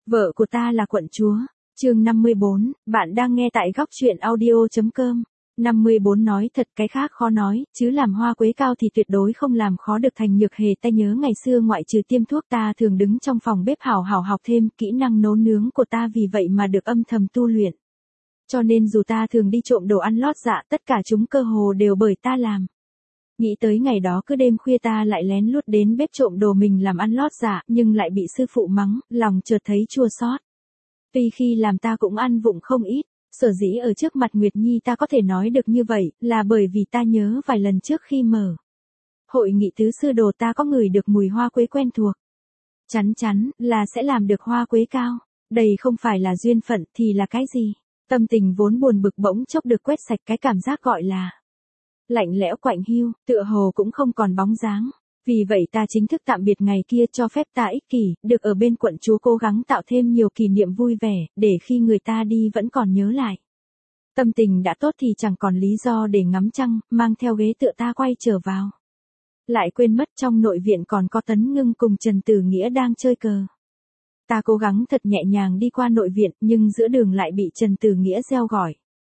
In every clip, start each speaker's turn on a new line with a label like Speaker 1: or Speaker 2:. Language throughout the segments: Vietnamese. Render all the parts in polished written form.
Speaker 1: Vợ của ta là quận chúa. Chương 54, bạn đang nghe tại góc truyện audio.com. 54 nói thật cái khác khó nói, chứ làm hoa quế cao thì tuyệt đối không làm khó được Thành Nhược Hề. Ta nhớ ngày xưa ngoại trừ tiêm thuốc ta thường đứng trong phòng bếp hào hào học thêm kỹ năng nấu nướng của ta, vì vậy mà được âm thầm tu luyện. Cho nên dù ta thường đi trộm đồ ăn lót dạ, tất cả chúng cơ hồ đều bởi ta làm. Nghĩ tới ngày đó cứ đêm khuya ta lại lén lút đến bếp trộm đồ mình làm ăn lót dạ, nhưng lại bị sư phụ mắng, lòng chợt thấy chua xót. Tuy khi làm ta cũng ăn vụng không ít, sở dĩ ở trước mặt Nguyệt Nhi ta có thể nói được như vậy, là bởi vì ta nhớ vài lần trước khi mở hội nghị tứ sư đồ ta có ngửi được mùi hoa quế quen thuộc. Chắn chắn là sẽ làm được hoa quế cao. Đây không phải là duyên phận thì là cái gì? Tâm tình vốn buồn bực bỗng chốc được quét sạch, cái cảm giác gọi là lạnh lẽo quạnh hiu, tựa hồ cũng không còn bóng dáng. Vì vậy ta chính thức tạm biệt ngày kia, cho phép ta ích kỷ, được ở bên quận chúa cố gắng tạo thêm nhiều kỷ niệm vui vẻ, để khi người ta đi vẫn còn nhớ lại. Tâm tình đã tốt thì chẳng còn lý do để ngắm trăng, mang theo ghế tựa ta quay trở vào. Lại quên mất trong nội viện còn có Tấn Ngưng cùng Trần Tử Nghĩa đang chơi cờ. Ta cố gắng thật nhẹ nhàng đi qua nội viện, nhưng giữa đường lại bị Trần Tử Nghĩa reo gọi.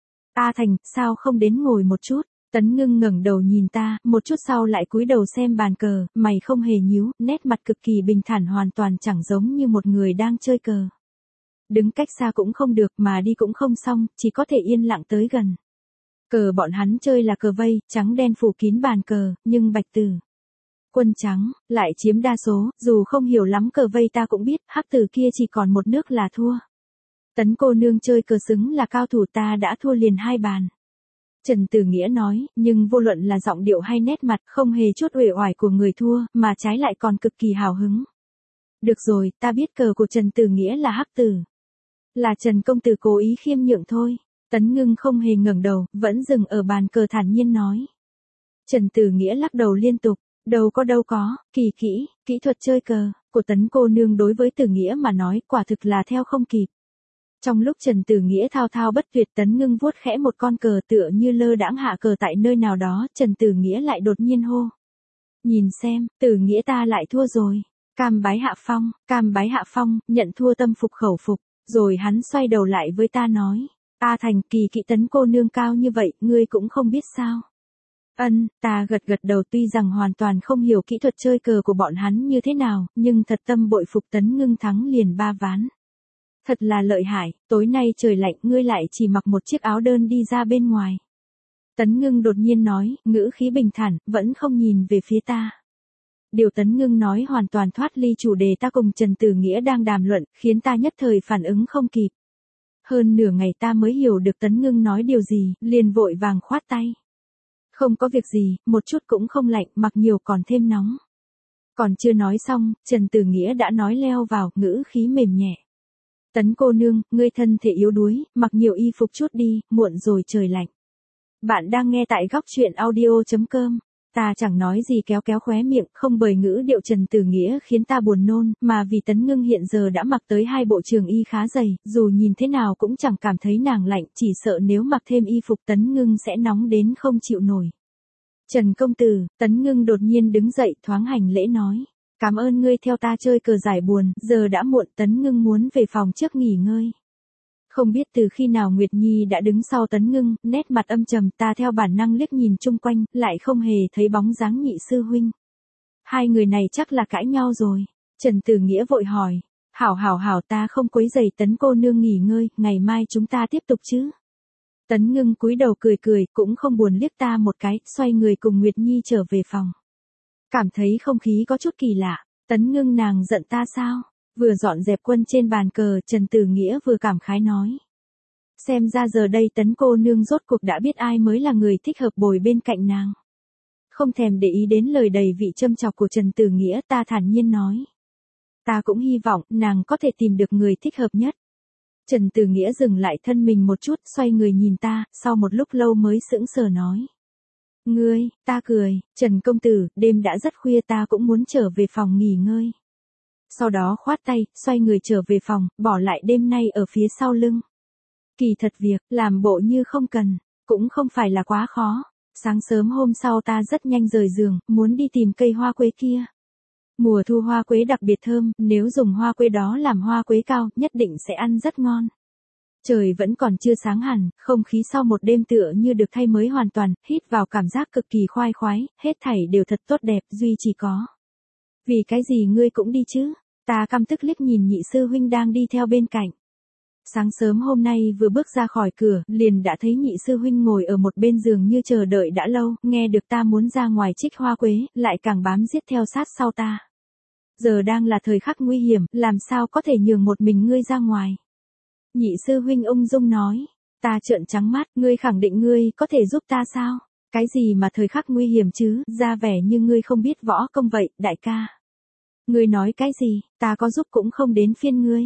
Speaker 1: A Thành, sao không đến ngồi một chút? Tấn Ngưng ngẩng đầu nhìn ta, một chút sau lại cúi đầu xem bàn cờ, mày không hề nhíu, nét mặt cực kỳ bình thản, hoàn toàn chẳng giống như một người đang chơi cờ. Đứng cách xa cũng không được, mà đi cũng không xong, chỉ có thể yên lặng tới gần. Cờ bọn hắn chơi là cờ vây, trắng đen phủ kín bàn cờ, nhưng bạch tử quân trắng lại chiếm đa số, dù không hiểu lắm cờ vây ta cũng biết, hắc tử kia chỉ còn một nước là thua. Tấn cô nương chơi cờ xứng là cao thủ, ta đã thua liền 2 bàn. Trần Tử Nghĩa nói, nhưng vô luận là giọng điệu hay nét mặt, không hề chút uể oải của người thua, mà trái lại còn cực kỳ hào hứng. Được rồi, ta biết cờ của Trần Tử Nghĩa là hắc tử. Là Trần công tử cố ý khiêm nhượng thôi. Tấn Ngưng không hề ngẩng đầu, vẫn dừng ở bàn cờ thản nhiên nói. Trần Tử Nghĩa lắc đầu liên tục, đâu có, kỹ thuật chơi cờ của Tấn cô nương đối với Tử Nghĩa mà nói quả thực là theo không kịp. Trong lúc Trần Tử Nghĩa thao thao bất tuyệt, Tấn Ngưng vuốt khẽ một con cờ tựa như lơ đãng hạ cờ tại nơi nào đó, Trần Tử Nghĩa lại đột nhiên hô. Nhìn xem, Tử Nghĩa ta lại thua rồi. Cam bái hạ phong, nhận thua tâm phục khẩu phục, rồi hắn xoay đầu lại với ta nói. A Thành, kỳ kỵ Tấn cô nương cao như vậy, ngươi cũng không biết sao. Ta gật đầu, tuy rằng hoàn toàn không hiểu kỹ thuật chơi cờ của bọn hắn như thế nào, nhưng thật tâm bội phục Tấn Ngưng thắng liền 3 ván. Thật là lợi hại, tối nay trời lạnh, ngươi lại chỉ mặc một chiếc áo đơn đi ra bên ngoài. Tấn Ngưng đột nhiên nói, ngữ khí bình thản, vẫn không nhìn về phía ta. Điều Tấn Ngưng nói hoàn toàn thoát ly chủ đề ta cùng Trần Tử Nghĩa đang đàm luận, khiến ta nhất thời phản ứng không kịp. Hơn nửa ngày ta mới hiểu được Tấn Ngưng nói điều gì, liền vội vàng khoát tay. Không có việc gì, một chút cũng không lạnh, mặc nhiều còn thêm nóng. Còn chưa nói xong, Trần Tử Nghĩa đã nói leo vào, ngữ khí mềm nhẹ. Tấn cô nương, ngươi thân thể yếu đuối, mặc nhiều y phục chút đi, muộn rồi trời lạnh. Bạn đang nghe tại góc truyện audio.com. Ta chẳng nói gì, kéo khóe miệng, không bởi ngữ điệu Trần Tử Nghĩa khiến ta buồn nôn, mà vì Tấn Ngưng hiện giờ đã mặc tới 2 bộ trường y khá dày, dù nhìn thế nào cũng chẳng cảm thấy nàng lạnh, chỉ sợ nếu mặc thêm y phục Tấn Ngưng sẽ nóng đến không chịu nổi. Trần công tử, Tấn Ngưng đột nhiên đứng dậy, thoáng hành lễ nói. Cảm ơn ngươi theo ta chơi cờ giải buồn, giờ đã muộn. Tấn Ngưng muốn về phòng trước nghỉ ngơi. Không biết từ khi nào Nguyệt Nhi đã đứng sau Tấn Ngưng, nét mặt âm trầm, ta theo bản năng liếc nhìn chung quanh, lại không hề thấy bóng dáng nhị sư huynh. Hai người này chắc là cãi nhau rồi. Trần Tử Nghĩa vội hỏi, hảo, ta không quấy rầy Tấn cô nương nghỉ ngơi, ngày mai chúng ta tiếp tục chứ. Tấn Ngưng cúi đầu cười, cũng không buồn liếc ta một cái, xoay người cùng Nguyệt Nhi trở về phòng. Cảm thấy không khí có chút kỳ lạ, Tấn Ngưng nàng giận ta sao? Vừa dọn dẹp quân trên bàn cờ, Trần Tử Nghĩa vừa cảm khái nói. Xem ra giờ đây Tấn cô nương rốt cuộc đã biết ai mới là người thích hợp bồi bên cạnh nàng. Không thèm để ý đến lời đầy vị châm chọc của Trần Tử Nghĩa, ta thản nhiên nói. Ta cũng hy vọng nàng có thể tìm được người thích hợp nhất. Trần Tử Nghĩa dừng lại thân mình một chút, xoay người nhìn ta, sau một lúc lâu mới sững sờ nói. Ngươi, ta cười, Trần công tử, đêm đã rất khuya, ta cũng muốn trở về phòng nghỉ ngơi. Sau đó khoát tay, xoay người trở về phòng, bỏ lại đêm nay ở phía sau lưng. Kỳ thật việc, làm bộ như không cần, cũng không phải là quá khó. Sáng sớm hôm sau ta rất nhanh rời giường, muốn đi tìm cây hoa quế kia. Mùa thu hoa quế đặc biệt thơm, nếu dùng hoa quế đó làm hoa quế cao, nhất định sẽ ăn rất ngon. Trời vẫn còn chưa sáng hẳn, không khí sau một đêm tựa như được thay mới hoàn toàn, hít vào cảm giác cực kỳ khoai khoái, hết thảy đều thật tốt đẹp, duy chỉ có. Vì cái gì ngươi cũng đi chứ? Ta căm tức liếc nhìn nhị sư huynh đang đi theo bên cạnh. Sáng sớm hôm nay vừa bước ra khỏi cửa, liền đã thấy nhị sư huynh ngồi ở một bên giường như chờ đợi đã lâu, nghe được ta muốn ra ngoài trích hoa quế, lại càng bám giết theo sát sau ta. Giờ đang là thời khắc nguy hiểm, làm sao có thể nhường một mình ngươi ra ngoài. Nhị sư huynh ung dung nói, ta trợn trắng mắt, ngươi khẳng định ngươi có thể giúp ta sao? Cái gì mà thời khắc nguy hiểm chứ, ra vẻ như ngươi không biết võ công vậy, đại ca. Ngươi nói cái gì, ta có giúp cũng không đến phiên ngươi.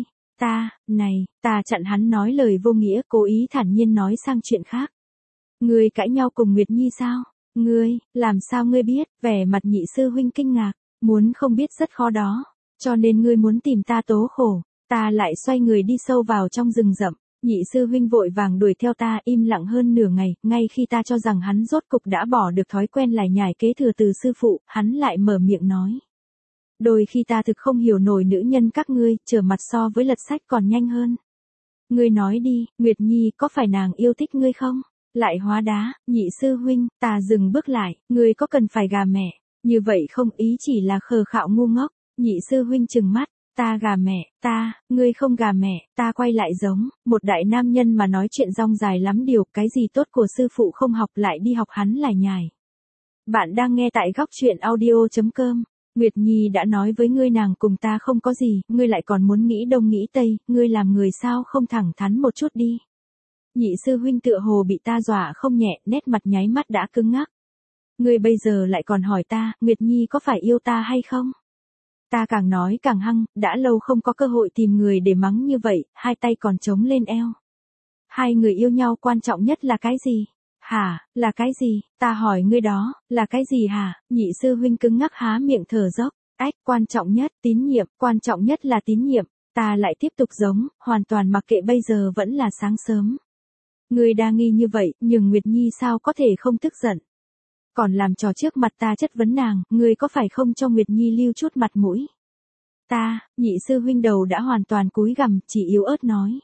Speaker 1: Ta chặn hắn nói lời vô nghĩa, cố ý thản nhiên nói sang chuyện khác. Ngươi cãi nhau cùng Nguyệt Nhi sao? Ngươi, làm sao ngươi biết? Vẻ mặt nhị sư huynh kinh ngạc, muốn không biết rất khó đó. Cho nên ngươi muốn tìm ta tố khổ. Ta lại xoay người đi sâu vào trong rừng rậm. Nhị sư huynh vội vàng đuổi theo ta, im lặng hơn nửa ngày, ngay khi ta cho rằng hắn rốt cục đã bỏ được thói quen lải nhải kế thừa từ sư phụ, hắn lại mở miệng nói. Đôi khi ta thực không hiểu nổi nữ nhân các ngươi, trở mặt so với lật sách còn nhanh hơn. Ngươi nói đi, Nguyệt Nhi có phải nàng yêu thích ngươi không? Lại hóa đá, nhị sư huynh, ta dừng bước lại, ngươi có cần phải gà mẹ, như vậy không, ý chỉ là khờ khạo ngu ngốc. Nhị sư huynh trừng mắt, ta gà mẹ, ngươi không gà mẹ, ta quay lại giống, một đại nam nhân mà nói chuyện rong dài lắm điều, cái gì tốt của sư phụ không học lại đi học hắn lải nhải. Bạn đang nghe tại góc truyện audio.com. Nguyệt Nhi đã nói với ngươi nàng cùng ta không có gì, ngươi lại còn muốn nghĩ đông nghĩ tây, ngươi làm người sao không thẳng thắn một chút đi. Nhị sư huynh tựa hồ bị ta dọa không nhẹ, nét mặt nháy mắt đã cứng ngắc. Ngươi bây giờ lại còn hỏi ta, Nguyệt Nhi có phải yêu ta hay không? Ta càng nói càng hăng, đã lâu không có cơ hội tìm người để mắng như vậy, hai tay còn chống lên eo. Hai người yêu nhau quan trọng nhất là cái gì? Hả, là cái gì? Ta hỏi ngươi đó, là cái gì hả? Nhị sư huynh cứng ngắc há miệng thở dốc. Ách, quan trọng nhất, tín nhiệm, quan trọng nhất là tín nhiệm. Ta lại tiếp tục giống, hoàn toàn mặc kệ bây giờ vẫn là sáng sớm. Ngươi đa nghi như vậy, nhưng Nguyệt Nhi sao có thể không tức giận? Còn làm trò trước mặt ta chất vấn nàng, ngươi có phải không cho Nguyệt Nhi lưu chút mặt mũi? Nhị sư huynh đầu đã hoàn toàn cúi gằm, chỉ yếu ớt nói.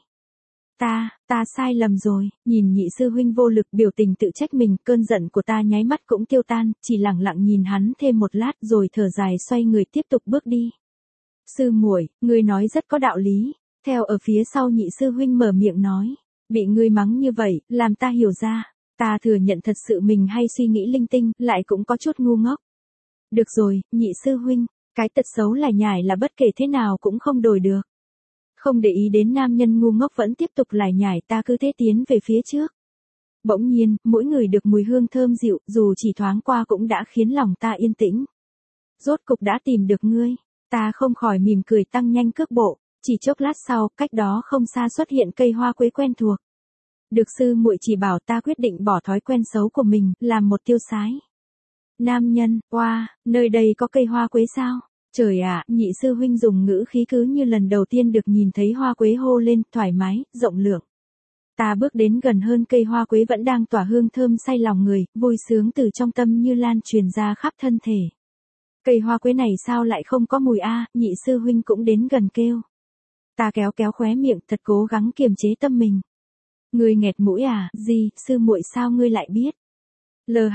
Speaker 1: Ta sai lầm rồi, nhìn nhị sư huynh vô lực biểu tình tự trách mình, cơn giận của ta nháy mắt cũng tiêu tan, chỉ lặng lặng nhìn hắn thêm một lát rồi thở dài xoay người tiếp tục bước đi. Sư muội, ngươi nói rất có đạo lý, theo ở phía sau nhị sư huynh mở miệng nói, bị ngươi mắng như vậy, làm ta hiểu ra, ta thừa nhận thật sự mình hay suy nghĩ linh tinh, lại cũng có chút ngu ngốc. Được rồi, nhị sư huynh, cái tật xấu lải nhải là bất kể thế nào cũng không đổi được. Không để ý đến nam nhân ngu ngốc vẫn tiếp tục lải nhải, ta cứ thế tiến về phía trước. Bỗng nhiên, mỗi người được mùi hương thơm dịu, dù chỉ thoáng qua cũng đã khiến lòng ta yên tĩnh. Rốt cục đã tìm được ngươi, ta không khỏi mỉm cười tăng nhanh cước bộ, chỉ chốc lát sau, cách đó không xa xuất hiện cây hoa quế quen thuộc. Được sư muội chỉ bảo ta quyết định bỏ thói quen xấu của mình, làm một tiêu sái. Nam nhân, nơi đây có cây hoa quế sao? Trời ạ, nhị sư huynh dùng ngữ khí cứ như lần đầu tiên được nhìn thấy hoa quế hô lên, thoải mái, rộng lượng. Ta bước đến gần hơn, cây hoa quế vẫn đang tỏa hương thơm say lòng người, vui sướng từ trong tâm như lan truyền ra khắp thân thể. Cây hoa quế này sao lại không có mùi nhị sư huynh cũng đến gần kêu. Ta kéo kéo khóe miệng, thật cố gắng kiềm chế tâm mình. Ngươi nghẹt mũi gì, sư muội sao ngươi lại biết? Lơ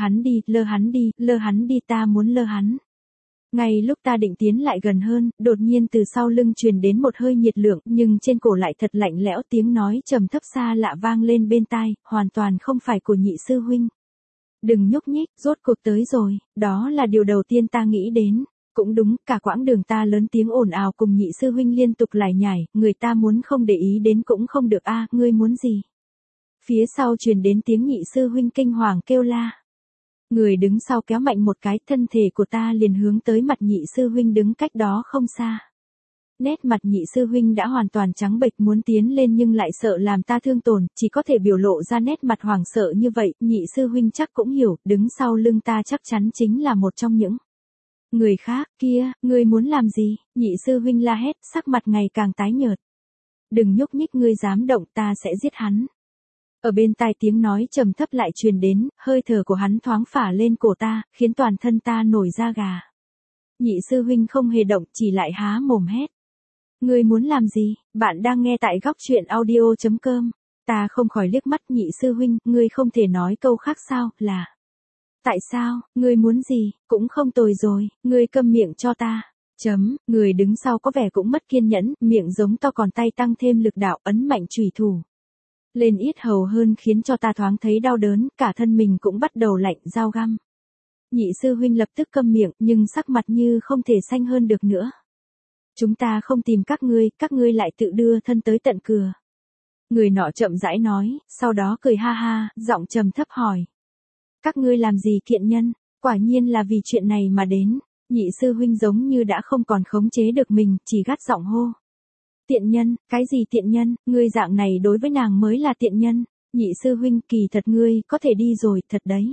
Speaker 1: hắn đi, ta muốn lơ hắn. Ngay lúc ta định tiến lại gần hơn, đột nhiên từ sau lưng truyền đến một hơi nhiệt lượng, nhưng trên cổ lại thật lạnh lẽo, tiếng nói trầm thấp xa lạ vang lên bên tai, hoàn toàn không phải của nhị sư huynh. Đừng nhúc nhích, rốt cuộc tới rồi, đó là điều đầu tiên ta nghĩ đến. Cũng đúng, cả quãng đường ta lớn tiếng ồn ào cùng nhị sư huynh liên tục lải nhải, người ta muốn không để ý đến cũng không được ngươi muốn gì? Phía sau truyền đến tiếng nhị sư huynh kinh hoàng kêu la. Người đứng sau kéo mạnh một cái, thân thể của ta liền hướng tới mặt nhị sư huynh đứng cách đó không xa. Nét mặt nhị sư huynh đã hoàn toàn trắng bệch, muốn tiến lên nhưng lại sợ làm ta thương tổn, chỉ có thể biểu lộ ra nét mặt hoảng sợ như vậy, nhị sư huynh chắc cũng hiểu, đứng sau lưng ta chắc chắn chính là một trong những người khác. Kia, ngươi muốn làm gì? Nhị sư huynh la hét, sắc mặt ngày càng tái nhợt. Đừng nhúc nhích, ngươi dám động ta sẽ giết hắn. Ở bên tai tiếng nói trầm thấp lại truyền đến, hơi thở của hắn thoáng phả lên cổ ta, khiến toàn thân ta nổi da gà. Nhị sư huynh không hề động, chỉ lại há mồm hét. Ngươi muốn làm gì? Bạn đang nghe tại góc truyện audio.com. Ta không khỏi liếc mắt nhị sư huynh, ngươi không thể nói câu khác sao, là. Tại sao, ngươi muốn gì, cũng không tồi rồi, ngươi câm miệng cho ta. Người đứng sau có vẻ cũng mất kiên nhẫn, miệng giống to còn tay tăng thêm lực đạo ấn mạnh chùy thủ lên yết hầu hơn khiến cho ta thoáng thấy đau đớn, cả thân mình cũng bắt đầu lạnh dao găm. Nhị sư huynh lập tức câm miệng, nhưng sắc mặt như không thể xanh hơn được nữa. Chúng ta không tìm các ngươi lại tự đưa thân tới tận cửa. Người nọ chậm rãi nói, sau đó cười ha ha, giọng trầm thấp hỏi. Các ngươi làm gì kiện nhân, quả nhiên là vì chuyện này mà đến. Nhị sư huynh giống như đã không còn khống chế được mình, chỉ gắt giọng hô. Tiện nhân, cái gì tiện nhân, ngươi dạng này đối với nàng mới là tiện nhân. Nhị sư huynh, kỳ thật ngươi có thể đi rồi, thật đấy.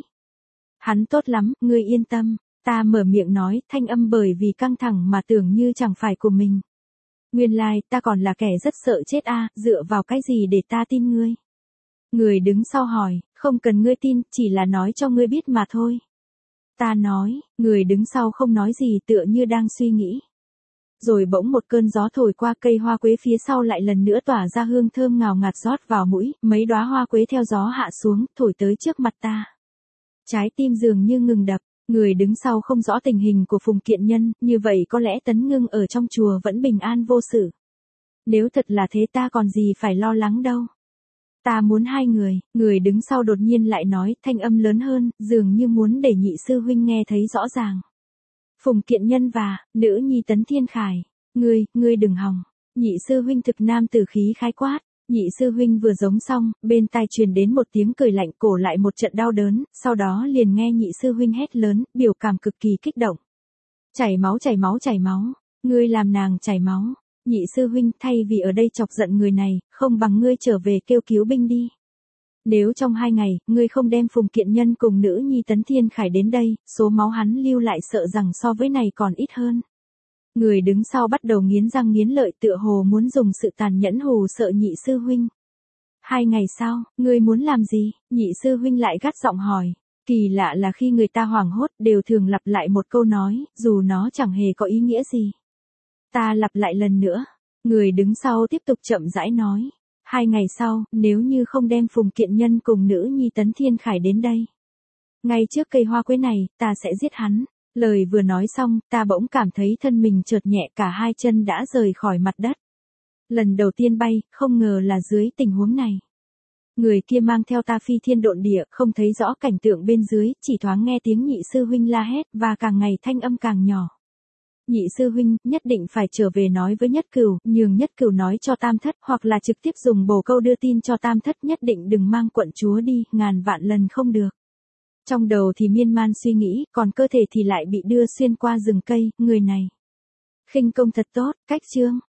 Speaker 1: Hắn tốt lắm, ngươi yên tâm. Ta mở miệng nói, thanh âm bởi vì căng thẳng mà tưởng như chẳng phải của mình. Nguyên lai, ta còn là kẻ rất sợ chết dựa vào cái gì để ta tin ngươi? Người đứng sau hỏi, không cần ngươi tin, chỉ là nói cho ngươi biết mà thôi. Ta nói, người đứng sau không nói gì tựa như đang suy nghĩ. Rồi bỗng một cơn gió thổi qua, cây hoa quế phía sau lại lần nữa tỏa ra hương thơm ngào ngạt rót vào mũi, mấy đóa hoa quế theo gió hạ xuống, thổi tới trước mặt ta. Trái tim dường như ngừng đập, người đứng sau không rõ tình hình của Phùng Kiện Nhân, như vậy có lẽ Tấn Ngưng ở trong chùa vẫn bình an vô sự. Nếu thật là thế ta còn gì phải lo lắng đâu. Ta muốn hai người đứng sau đột nhiên lại nói, thanh âm lớn hơn, dường như muốn để nhị sư huynh nghe thấy rõ ràng. Phùng Kiện Nhân và nữ nhi Tấn Thiên Khải, ngươi đừng hòng. Nhị sư huynh thực nam tử khí khái quát. Nhị sư huynh vừa giống xong, bên tai truyền đến một tiếng cười lạnh, cổ lại một trận đau đớn, sau đó liền nghe nhị sư huynh hét lớn, biểu cảm cực kỳ kích động. Chảy máu chảy máu chảy máu, ngươi làm nàng chảy máu. Nhị sư huynh, thay vì ở đây chọc giận người này, không bằng ngươi trở về kêu cứu binh đi. Nếu trong 2 ngày, ngươi không đem Phùng Kiện Nhân cùng nữ nhi Tấn Thiên Khải đến đây, số máu hắn lưu lại sợ rằng so với này còn ít hơn. Người đứng sau bắt đầu nghiến răng nghiến lợi tựa hồ muốn dùng sự tàn nhẫn hù sợ nhị sư huynh. 2 ngày sau, ngươi muốn làm gì? Nhị sư huynh lại gắt giọng hỏi. Kỳ lạ là khi người ta hoảng hốt đều thường lặp lại một câu nói, dù nó chẳng hề có ý nghĩa gì. Ta lặp lại lần nữa. Người đứng sau tiếp tục chậm rãi nói. 2 ngày sau, nếu như không đem Phùng Kiện Nhân cùng nữ nhi Tấn Thiên Khải đến đây. Ngay trước cây hoa quế này, ta sẽ giết hắn. Lời vừa nói xong, ta bỗng cảm thấy thân mình chợt nhẹ, cả hai chân đã rời khỏi mặt đất. Lần đầu tiên bay, không ngờ là dưới tình huống này. Người kia mang theo ta phi thiên độn địa, không thấy rõ cảnh tượng bên dưới, chỉ thoáng nghe tiếng nhị sư huynh la hét, và càng ngày thanh âm càng nhỏ. Nhị sư huynh, nhất định phải trở về nói với Nhất Cửu, nhường Nhất Cửu nói cho Tam Thất, hoặc là trực tiếp dùng bồ câu đưa tin cho Tam Thất, nhất định đừng mang quận chúa đi, ngàn vạn lần không được. Trong đầu thì miên man suy nghĩ, còn cơ thể thì lại bị đưa xuyên qua rừng cây, người này. Khinh công thật tốt, cách chương.